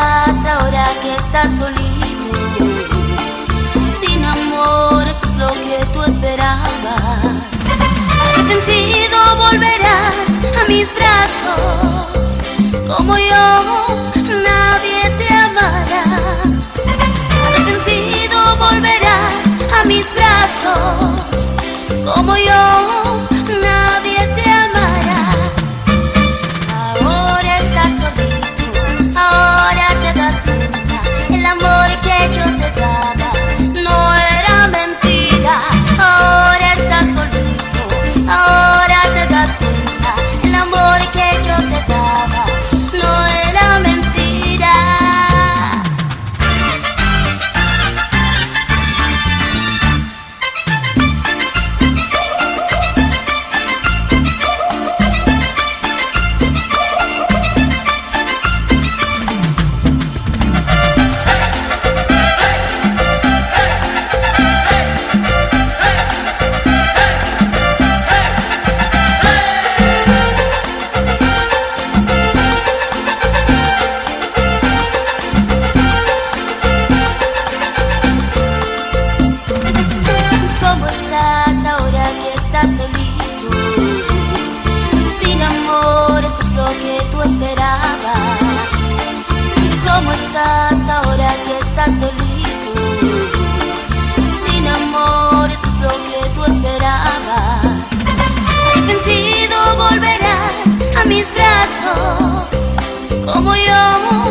estás ahora que estás solito? Sin amor, eso es lo que tú esperabas. Arrepentido volverás a mis brazos. Como yo, nadie te amará. Arrepentido volverás a mis brazos. Como yo, nadie te amará. Ahora estás solito, ahora te das cuenta. El amor que yo te daba no era mentira. Ahora estás solito, ahora te das cuenta. El amor que yo te daba no era mentira. ¿Cómo estás ahora que estás solito? Sin amor, eso es lo que tú esperabas. ¿Cómo estás ahora que estás solito? Sin amor, eso es lo que tú esperabas. Arrepentido volverás a mis brazos. Como yo,